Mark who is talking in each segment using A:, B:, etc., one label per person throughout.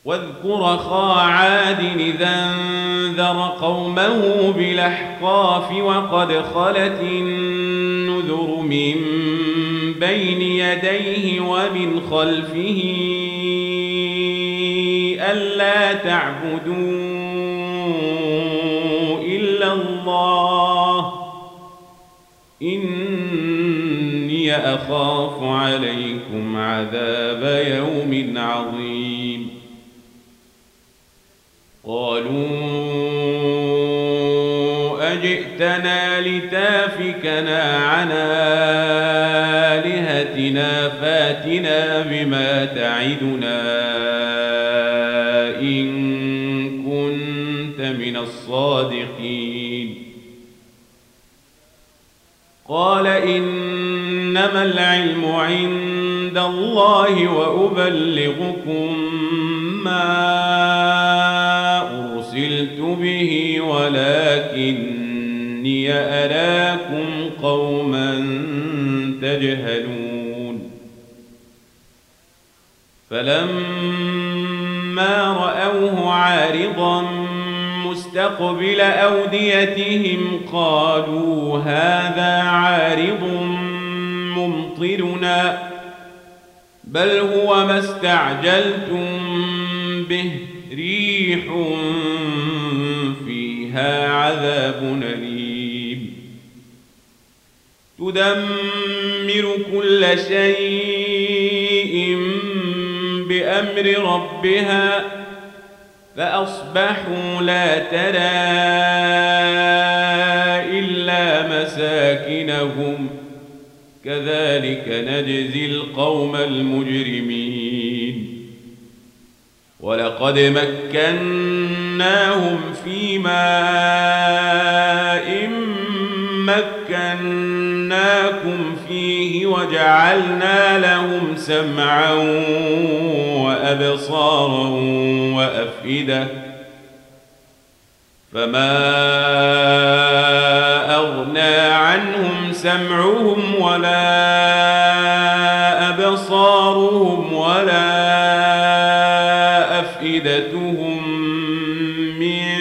A: واذكر أخا عاد إذا انذر قومه بالأحقاف وقد خلت النذر من بين يديه ومن خلفه ألا تعبدوا إلا الله إني أخاف عليكم عذاب يوم عظيم قالوا أجئتنا لتافكنا عن آلهتنا فاتنا بما تعدنا إن كنت من الصادقين قال إنما العلم عند الله وأبلغكم ما أرسلت به ولكني أراكم قوما تجهلون فلما رأوه عارضا مستقبل أوديتهم قالوا هذا عارض ممطرنا بل هو ما استعجلتم به ريح فيها عذاب أليم تدمر كل شيء بأمر ربها فأصبحوا لا ترى إلا مساكنهم كذلك نجزي القوم المجرمين ولقد مكناهم في ماء مكناكم فيه وجعلنا لهم سمعا وأبصارا وأفئدة فما أغنى عنهم سمعهم ولا أبصارهم ولا أفئدتهم من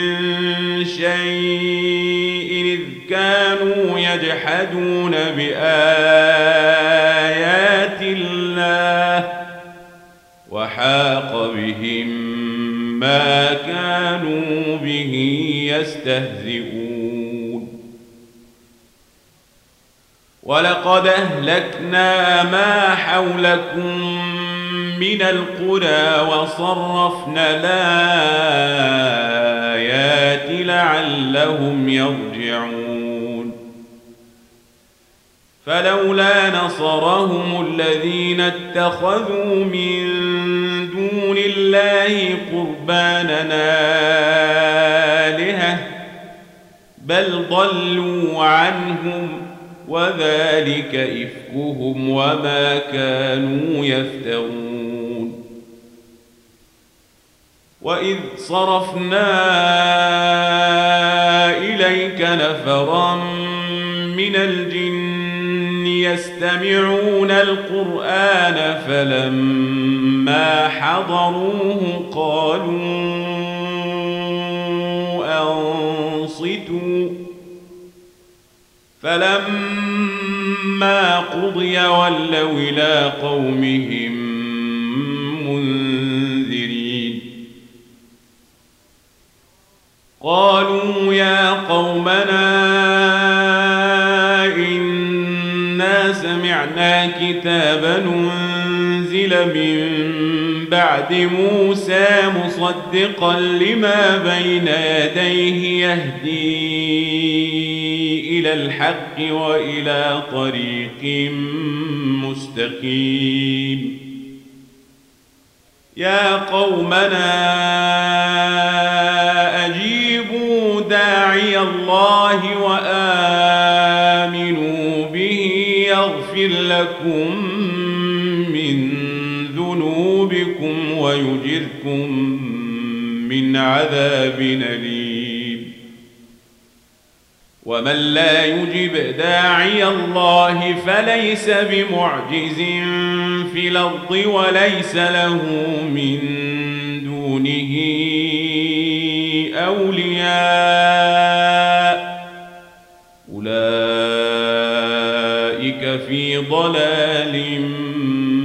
A: شيء إذ كانوا يجحدون بآيات الله وحاق بهم ما كانوا به يستهزئون ولقد أهلكنا ما حولكم من القرى وصرفنا الآيات لعلهم يرجعون فلولا نصرهم الذين اتخذوا من دون الله قرباننا آلهة بل ضلوا عنهم وذلك إفكهم وما كانوا يفترون وإذ صرفنا إليك نفرا من الجن يستمعون القرآن فلما حضروه قالوا أنصتوا فلما قضي ولوا إلى قومهم منذرين قالوا يا قومنا إنا سمعنا كتابا أنزل من بعد موسى مصدقا لما بين يديه يهدي إلى الحق وإلى طريق مستقيم يا قومنا أجيبوا داعي الله وآمنوا به يغفر لكم من ذنوبكم ويجركم من عذاب أليم ومن لا يجب داعي الله فليس بمعجز في الأرض وليس له من دونه أولياء أولئك في ضلال